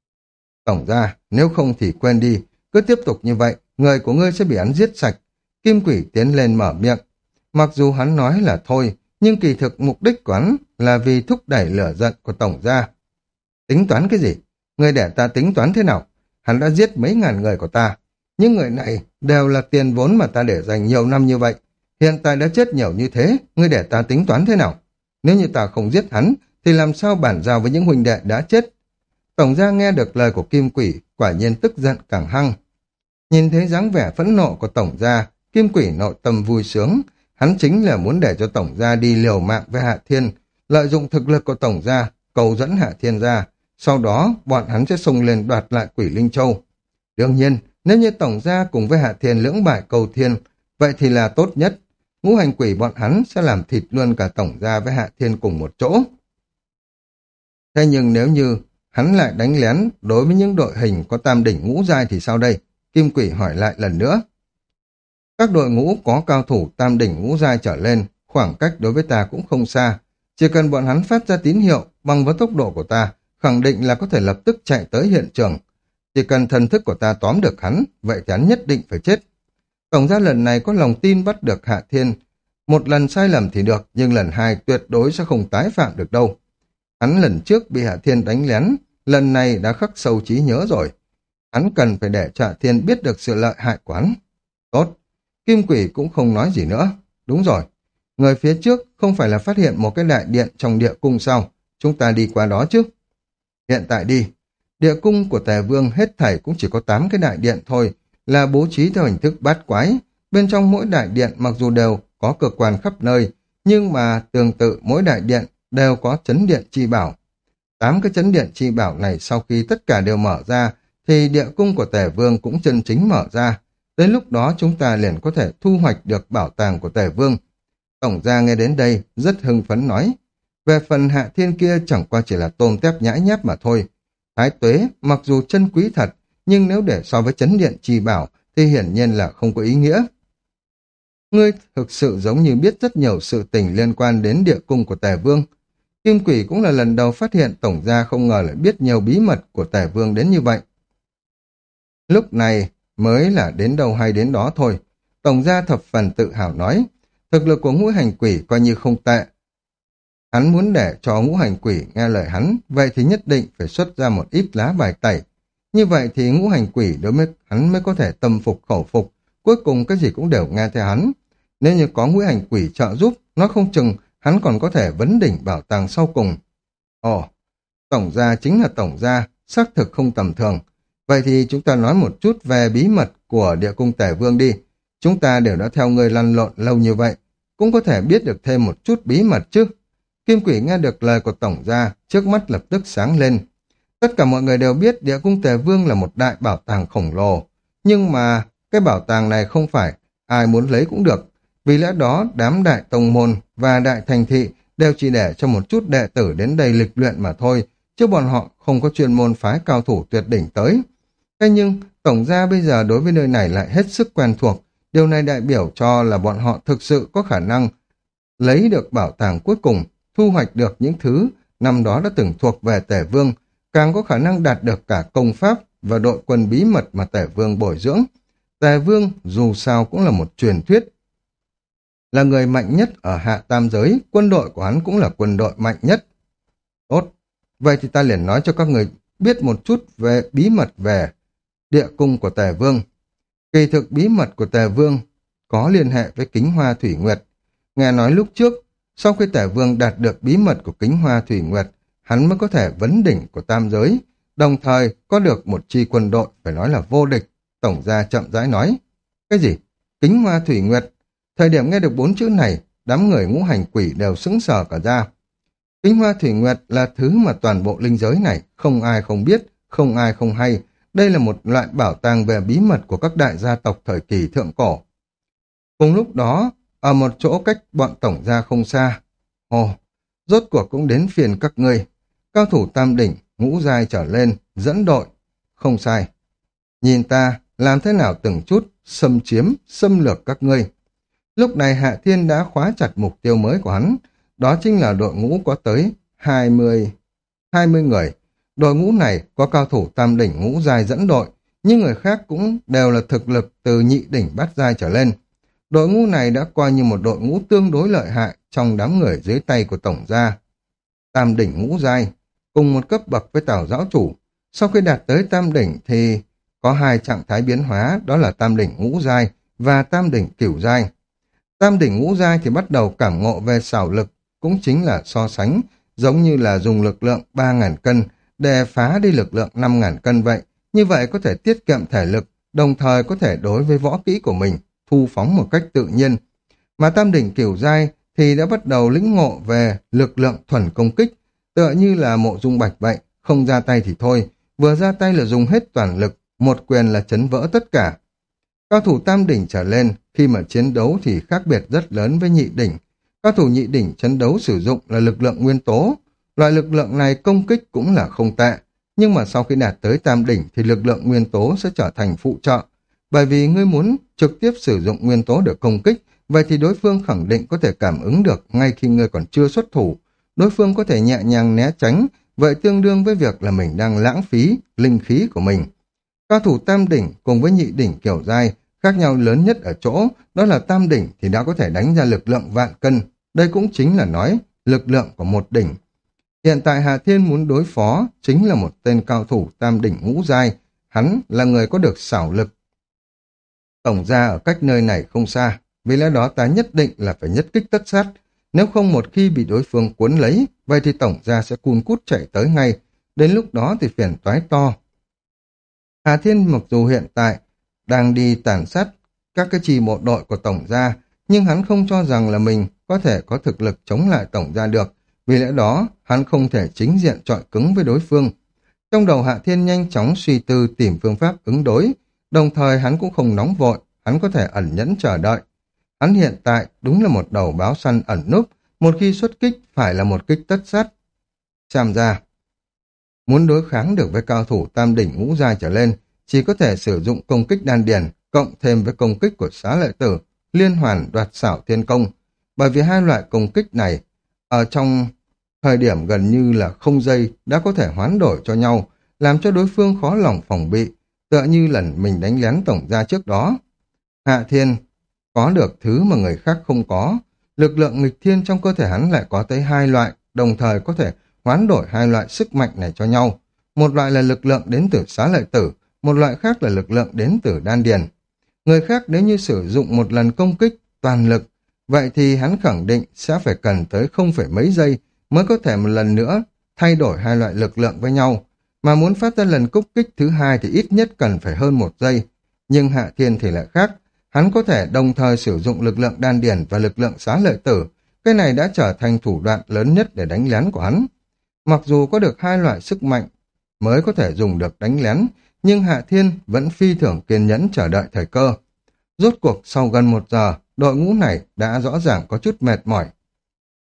Tổng gia, nếu không thì quên đi, cứ tiếp tục như vậy, người của ngươi sẽ bị hắn giết sạch. Kim Quỷ tiến lên mở miệng. Mặc dù hắn nói là thôi, nhưng kỳ thực mục đích của hắn là vì thúc đẩy lửa giận của Tổng gia. Tính toán cái gì? Ngươi để ta tính toán thế nào? Hắn đã giết mấy ngàn người của ta. Những người này đều là tiền vốn mà ta để dành nhiều năm như vậy. Hiện tại đã chết nhiều như thế, ngươi để ta tính toán thế nào? Nếu như ta không giết hắn, thì làm sao bản giao với những huynh đệ đã chết? Tổng gia nghe được lời của Kim Quỷ, quả nhiên tức giận càng hăng. Nhìn thấy dáng vẻ phẫn nộ của Tổng gia, Kim Quỷ nội tâm vui sướng. Hắn chính là muốn để cho Tổng gia đi liều mạng với Hạ Thiên, lợi dụng thực lực của Tổng gia, cầu dẫn Hạ Thiên ra. Sau đó, bọn hắn sẽ xông lên đoạt lại Quỷ Linh Châu. Đương nhiên, nếu như Tổng gia cùng với Hạ Thiên lưỡng bại cầu thiên, vậy thì là tốt nhất. Ngũ hành quỷ bọn hắn sẽ làm thịt luôn cả Tổng gia với Hạ Thiên cùng một chỗ. Thế nhưng nếu như hắn lại đánh lén đối với những đội hình có Tam Đỉnh ngũ giai thì sao đây? Kim Quỷ hỏi lại lần nữa. Các đội ngũ có cao thủ Tam Đỉnh ngũ giai trở lên, khoảng cách đối với ta cũng không xa. Chỉ cần bọn hắn phát ra tín hiệu bằng với tốc độ của ta, khẳng định là có thể lập tức chạy tới hiện trường. Chỉ cần thần thức của ta tóm được hắn, vậy thì hắn nhất định phải chết. Tổng gia lần này có lòng tin bắt được Hạ Thiên. Một lần sai lầm thì được, nhưng lần hai tuyệt đối sẽ không tái phạm được đâu. Hắn lần trước bị Hạ Thiên đánh lén, lần này đã khắc sâu trí nhớ rồi. Hắn cần phải để cho Hạ Thiên biết được sự lợi hại của hắn. Tốt, Kim Quỷ cũng không nói gì nữa. Đúng rồi, người phía trước không phải là phát hiện một cái đại điện trong địa cung sao? Chúng ta đi qua đó chứ. Hiện tại đi. Địa cung của Tề Vương hết thảy cũng chỉ có tám cái đại điện thôi, là bố trí theo hình thức bát quái. Bên trong mỗi đại điện mặc dù đều có cơ quan khắp nơi, nhưng mà tương tự mỗi đại điện đều có chấn điện chi bảo. Tám cái chấn điện chi bảo này sau khi tất cả đều mở ra, thì địa cung của Tề Vương cũng chân chính mở ra. Đến lúc đó chúng ta liền có thể thu hoạch được bảo tàng của Tề Vương. Tổng gia nghe đến đây rất hưng phấn nói. Về phần Hạ Thiên kia chẳng qua chỉ là tôm tép nhãi nhép mà thôi. Thái tuế mặc dù chân quý thật, nhưng nếu để so với chấn điện chi bảo thì hiển nhiên là không có ý nghĩa. Ngươi thực sự giống như biết rất nhiều sự tình liên quan đến địa cung của Tề Vương. Kim Quỷ cũng là lần đầu phát hiện Tổng gia không ngờ lại biết nhiều bí mật của Tề Vương đến như vậy. Lúc này mới là đến đâu hay đến đó thôi. Tổng gia thập phần tự hào nói, thực lực của ngũ hành quỷ coi như không tệ. Hắn muốn để cho ngũ hành quỷ nghe lời hắn, vậy thì nhất định phải xuất ra một ít lá bài tẩy. Như vậy thì ngũ hành quỷ đối với hắn mới có thể tâm phục khẩu phục, cuối cùng cái gì cũng đều nghe theo hắn. Nếu như có ngũ hành quỷ trợ giúp, nó không chừng hắn còn có thể vấn đỉnh bảo tàng sau cùng. Ồ, Tổng gia chính là Tổng gia, xác thực không tầm thường. Vậy thì chúng ta nói một chút về bí mật của địa cung Tề Vương đi. Chúng ta đều đã theo người lăn lộn lâu như vậy, cũng có thể biết được thêm một chút bí mật chứ. Kim Quỷ nghe được lời của Tổng gia, trước mắt lập tức sáng lên. Tất cả mọi người đều biết địa cung Tề Vương là một đại bảo tàng khổng lồ. Nhưng mà cái bảo tàng này không phải ai muốn lấy cũng được. Vì lẽ đó đám đại tông môn và đại thành thị đều chỉ để cho một chút đệ tử đến đây lịch luyện mà thôi, chứ bọn họ không có chuyên môn phái cao thủ tuyệt đỉnh tới. Thế nhưng, tổng gia bây giờ đối với nơi này lại hết sức quen thuộc, điều này đại biểu cho là bọn họ thực sự có khả năng lấy được bảo tàng cuối cùng, thu hoạch được những thứ năm đó đã từng thuộc về Tề Vương, càng có khả năng đạt được cả công pháp và đội quân bí mật mà Tề Vương bồi dưỡng. Tề Vương dù sao cũng là một truyền thuyết, là người mạnh nhất ở hạ tam giới, quân đội của hắn cũng là quân đội mạnh nhất. Tốt, vậy thì ta liền nói cho các người biết một chút về bí mật về địa cung của Tề Vương. Kỳ thực bí mật của Tề Vương có liên hệ với Kính Hoa Thủy Nguyệt. Nghe nói lúc trước, sau khi Tề Vương đạt được bí mật của Kính Hoa Thủy Nguyệt, hắn mới có thể vấn đỉnh của tam giới, đồng thời có được một chi quân đội phải nói là vô địch. Tổng gia chậm rãi nói. Cái gì? Kính Hoa Thủy Nguyệt? Thời điểm nghe được bốn chữ này, đám người ngũ hành quỷ đều sững sờ cả ra. Kính Hoa Thủy Nguyệt là thứ mà toàn bộ linh giới này không ai không biết, không ai không hay. Đây là một loại bảo tàng về bí mật của các đại gia tộc thời kỳ thượng cổ. Cùng lúc đó, ở một chỗ cách bọn tổng gia không xa, ồ, rốt cuộc cũng đến phiền các ngươi. Cao thủ tam đỉnh, ngũ giai trở lên, dẫn đội. Không sai. Nhìn ta, làm thế nào từng chút, xâm chiếm, xâm lược các ngươi. Lúc này Hạ Thiên đã khóa chặt mục tiêu mới của hắn, đó chính là đội ngũ có tới hai mươi, hai mươi người. Đội ngũ này có cao thủ tam đỉnh ngũ giai dẫn đội, nhưng người khác cũng đều là thực lực từ nhị đỉnh bát giai trở lên. Đội ngũ này đã coi như một đội ngũ tương đối lợi hại trong đám người dưới tay của tổng gia. Tam đỉnh ngũ giai, cùng một cấp bậc với Tào giáo chủ. Sau khi đạt tới tam đỉnh thì có hai trạng thái biến hóa, đó là tam đỉnh ngũ giai và tam đỉnh cửu giai. Tam đỉnh ngũ giai thì bắt đầu cảm ngộ về xảo lực, cũng chính là so sánh, giống như là dùng lực lượng ba nghìn cân để phá đi lực lượng năm nghìn cân vậy. Như vậy có thể tiết kiệm thể lực, đồng thời có thể đối với võ kỹ của mình, thu phóng một cách tự nhiên. Mà tam đỉnh cửu giai thì đã bắt đầu lĩnh ngộ về lực lượng thuần công kích, tựa như là Mộ Dung Bạch vậy, không ra tay thì thôi, vừa ra tay là dùng hết toàn lực, một quyền là chấn vỡ tất cả. Cao thủ tam đỉnh trở lên, khi mà chiến đấu thì khác biệt rất lớn với nhị đỉnh. Cao thủ nhị đỉnh chiến đấu sử dụng là lực lượng nguyên tố, loại lực lượng này công kích cũng là không tệ, nhưng mà sau khi đạt tới tam đỉnh thì lực lượng nguyên tố sẽ trở thành phụ trợ, bởi vì ngươi muốn trực tiếp sử dụng nguyên tố để công kích, vậy thì đối phương khẳng định có thể cảm ứng được ngay khi ngươi còn chưa xuất thủ, đối phương có thể nhẹ nhàng né tránh, vậy tương đương với việc là mình đang lãng phí linh khí của mình. Cao thủ tam đỉnh cùng với nhị đỉnh kiểu giai khác nhau lớn nhất ở chỗ, đó là tam đỉnh thì đã có thể đánh ra lực lượng vạn cân, đây cũng chính là nói lực lượng của một đỉnh. Hiện tại Hà Thiên muốn đối phó chính là một tên cao thủ tam đỉnh ngũ giai, hắn là người có được xảo lực. Tổng gia ở cách nơi này không xa, vì lẽ đó ta nhất định là phải nhất kích tất sát, nếu không một khi bị đối phương cuốn lấy, vậy thì tổng gia sẽ cun cút chạy tới ngay, đến lúc đó thì phiền toái to. Hà Thiên mặc dù hiện tại đang đi tàn sát các cái chi bộ đội của tổng gia, nhưng hắn không cho rằng là mình có thể có thực lực chống lại tổng gia được, vì lẽ đó hắn không thể chính diện chọi cứng với đối phương. Trong đầu Hạ Thiên nhanh chóng suy tư tìm phương pháp ứng đối, đồng thời hắn cũng không nóng vội, hắn có thể ẩn nhẫn chờ đợi. Hắn hiện tại đúng là một đầu báo săn ẩn núp, một khi xuất kích phải là một kích tất sát. Xem ra, muốn đối kháng được với cao thủ tam đỉnh ngũ giai trở lên, chỉ có thể sử dụng công kích đan điền, cộng thêm với công kích của Xá Lợi Tử, liên hoàn đoạt xảo thiên công. Bởi vì hai loại công kích này, ở trong thời điểm gần như là không giây đã có thể hoán đổi cho nhau, làm cho đối phương khó lòng phòng bị, tựa như lần mình đánh lén tổng gia trước đó. Hạ Thiên có được thứ mà người khác không có, lực lượng nghịch thiên trong cơ thể hắn lại có tới hai loại, đồng thời có thể hoán đổi hai loại sức mạnh này cho nhau. Một loại là lực lượng đến từ Xá Lợi Tử, một loại khác là lực lượng đến từ đan điền. Người khác nếu như sử dụng một lần công kích toàn lực, vậy thì hắn khẳng định sẽ phải cần tới không phải mấy giây mới có thể một lần nữa thay đổi hai loại lực lượng với nhau. Mà muốn phát ra lần công kích thứ hai thì ít nhất cần phải hơn một giây. Nhưng Hạ Thiên thì lại khác, hắn có thể đồng thời sử dụng lực lượng đan điền và lực lượng Xá Lợi Tử. Cái này đã trở thành thủ đoạn lớn nhất để đánh lén của hắn. Mặc dù có được hai loại sức mạnh mới có thể dùng được đánh lén, nhưng Hạ Thiên vẫn phi thường kiên nhẫn chờ đợi thời cơ. Rốt cuộc sau gần một giờ, đội ngũ này đã rõ ràng có chút mệt mỏi.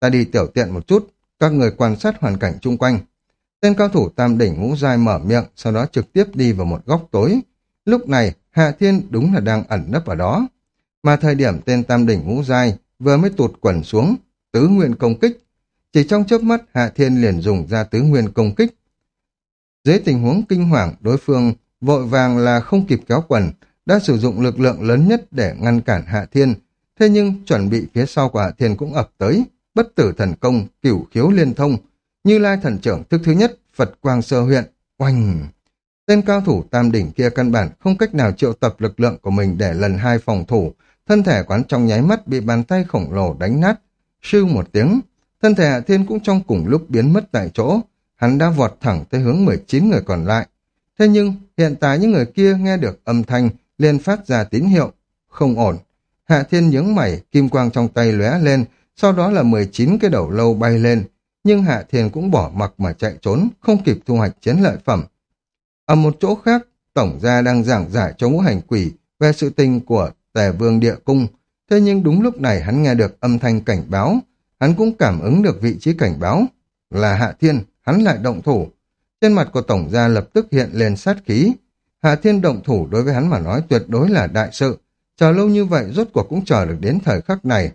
Ta đi tiểu tiện một chút, các người quan sát hoàn cảnh chung quanh. Tên cao thủ tam đỉnh ngũ giai mở miệng, sau đó trực tiếp đi vào một góc tối. Lúc này, Hạ Thiên đúng là đang ẩn nấp ở đó. Mà thời điểm tên tam đỉnh ngũ giai vừa mới tụt quần xuống, tứ nguyên công kích. Chỉ trong chớp mắt, Hạ Thiên liền dùng ra tứ nguyên công kích. Dưới tình huống kinh hoàng, đối phương vội vàng là không kịp kéo quần, đã sử dụng lực lượng lớn nhất để ngăn cản Hạ Thiên. Thế nhưng chuẩn bị phía sau của Hạ Thiên cũng ập tới, bất tử thần công, cửu khiếu liên thông, Như Lai thần trưởng thức thứ nhất, Phật quang sơ huyện, oanh. Tên cao thủ tam đỉnh kia căn bản không cách nào triệu tập lực lượng của mình để lần hai phòng thủ, thân thể quán trong nháy mắt bị bàn tay khổng lồ đánh nát, sưu một tiếng, thân thể Hạ Thiên cũng trong cùng lúc biến mất tại chỗ, hắn đã vọt thẳng tới hướng mười chín người còn lại. Thế nhưng hiện tại những người kia nghe được âm thanh liền phát ra tín hiệu, không ổn. Hạ Thiên nhướng mày, kim quang trong tay lóe lên, sau đó là mười chín cái đầu lâu bay lên, nhưng Hạ Thiên cũng bỏ mặc mà chạy trốn, không kịp thu hoạch chiến lợi phẩm. Ở một chỗ khác, tổng gia đang giảng giải cho ngũ hành quỷ về sự tình của Tề Vương Địa Cung, thế nhưng đúng lúc này hắn nghe được âm thanh cảnh báo, hắn cũng cảm ứng được vị trí cảnh báo, là Hạ Thiên, hắn lại động thủ. Trên mặt của tổng gia lập tức hiện lên sát khí. Hạ Thiên động thủ đối với hắn mà nói tuyệt đối là đại sự, chờ lâu như vậy rốt cuộc cũng chờ được đến thời khắc này.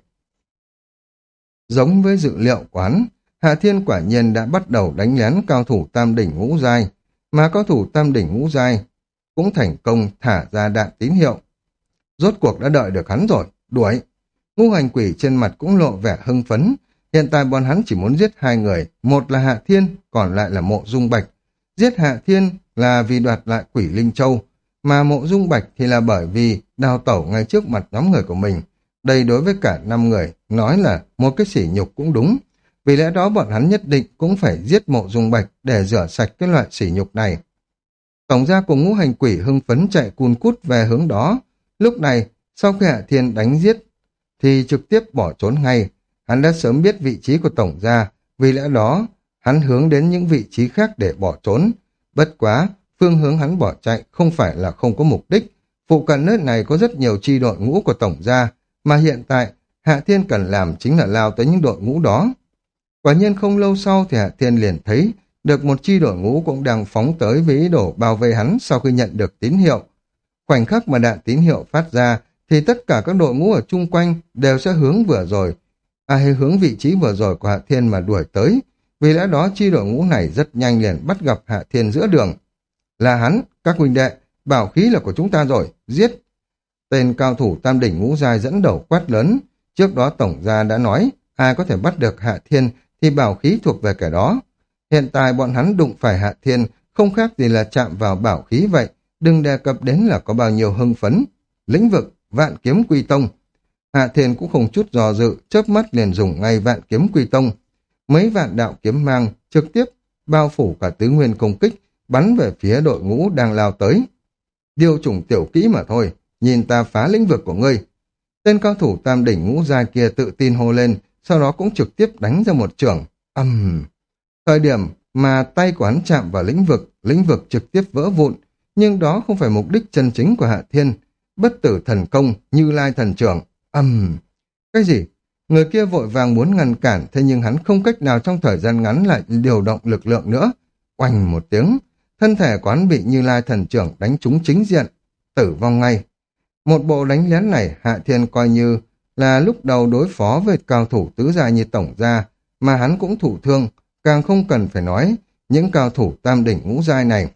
Giống với dự liệu quán, Hạ Thiên quả nhiên đã bắt đầu đánh lén cao thủ tam đỉnh ngũ giai, mà cao thủ tam đỉnh ngũ giai cũng thành công thả ra đạn tín hiệu. Rốt cuộc đã đợi được hắn rồi, đuổi. Ngũ hành quỷ trên mặt cũng lộ vẻ hưng phấn. Hiện tại bọn hắn chỉ muốn giết hai người, một là Hạ Thiên, còn lại là Mộ Dung Bạch. Giết Hạ Thiên là vì đoạt lại Quỷ Linh Châu, mà Mộ Dung Bạch thì là bởi vì đào tẩu ngay trước mặt nhóm người của mình. Đây đối với cả năm người, nói là một cái sỉ nhục cũng đúng. Vì lẽ đó bọn hắn nhất định cũng phải giết Mộ Dung Bạch để rửa sạch cái loại sỉ nhục này. Tổng gia cùng ngũ hành quỷ hưng phấn chạy cùn cút về hướng đó. Lúc này, sau khi Hạ Thiên đánh giết, thì trực tiếp bỏ trốn ngay. Hắn đã sớm biết vị trí của tổng gia, vì lẽ đó hắn hướng đến những vị trí khác để bỏ trốn. Bất quá, phương hướng hắn bỏ chạy không phải là không có mục đích. Phụ cận nơi này có rất nhiều chi đội ngũ của tổng gia, mà hiện tại Hạ Thiên cần làm chính là lao tới những đội ngũ đó. Quả nhiên không lâu sau thì Hạ Thiên liền thấy được một chi đội ngũ cũng đang phóng tới với ý đồ bảo vệ hắn sau khi nhận được tín hiệu. Khoảnh khắc mà đạn tín hiệu phát ra thì tất cả các đội ngũ ở chung quanh đều sẽ hướng vừa rồi, à hay hướng vị trí vừa rồi của Hạ Thiên mà đuổi tới. Vì lẽ đó chi đội ngũ này rất nhanh liền bắt gặp Hạ Thiên giữa đường. Là hắn, các huynh đệ, bảo khí là của chúng ta rồi, giết. Tên cao thủ tam đỉnh ngũ giai dẫn đầu quát lớn. Trước đó tổng gia đã nói, ai có thể bắt được Hạ Thiên thì bảo khí thuộc về kẻ đó. Hiện tại bọn hắn đụng phải Hạ Thiên, không khác gì là chạm vào bảo khí vậy, đừng đề cập đến là có bao nhiêu hưng phấn. Lĩnh vực, vạn kiếm quy tông. Hạ Thiên cũng không chút dò dự, chớp mắt liền dùng ngay vạn kiếm quy tông. Mấy vạn đạo kiếm mang trực tiếp bao phủ cả tứ nguyên công kích, bắn về phía đội ngũ đang lao tới. Điều chủng tiểu kỹ mà thôi, nhìn ta phá lĩnh vực của ngươi. Tên cao thủ tam đỉnh ngũ giai kia tự tin hô lên, sau đó cũng trực tiếp đánh ra một chưởng. Ầm. Uhm. Thời điểm mà tay của hắn chạm vào lĩnh vực, lĩnh vực trực tiếp vỡ vụn, nhưng đó không phải mục đích chân chính của Hạ Thiên. Bất tử thần công, Như Lai thần trưởng. Ầm. Uhm. Cái gì? Người kia vội vàng muốn ngăn cản, thế nhưng hắn không cách nào trong thời gian ngắn lại điều động lực lượng nữa. Oanh một tiếng, thân thể của hắn bị Như Lai thần trưởng đánh trúng chính diện, tử vong ngay. Một bộ đánh lén này Hạ Thiên coi như là lúc đầu đối phó với cao thủ tứ giai như tổng gia, mà hắn cũng thụ thương, càng không cần phải nói những cao thủ tam đỉnh ngũ giai này.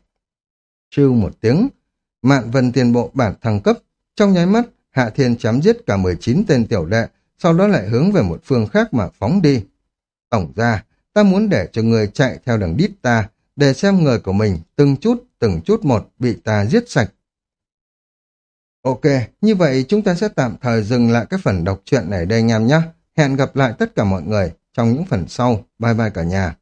Trưu một tiếng, Mạn Vân Tiền Bộ bản thăng cấp, trong nháy mắt Hạ Thiên chém giết cả mười chín tên tiểu đệ, sau đó lại hướng về một phương khác mà phóng đi. Tổng gia, ta muốn để cho người chạy theo đằng đít ta, để xem người của mình từng chút, từng chút một bị ta giết sạch. Ok, như vậy chúng ta sẽ tạm thời dừng lại cái phần đọc truyện này đây anh em nhé. Hẹn gặp lại tất cả mọi người trong những phần sau. Bye bye cả nhà.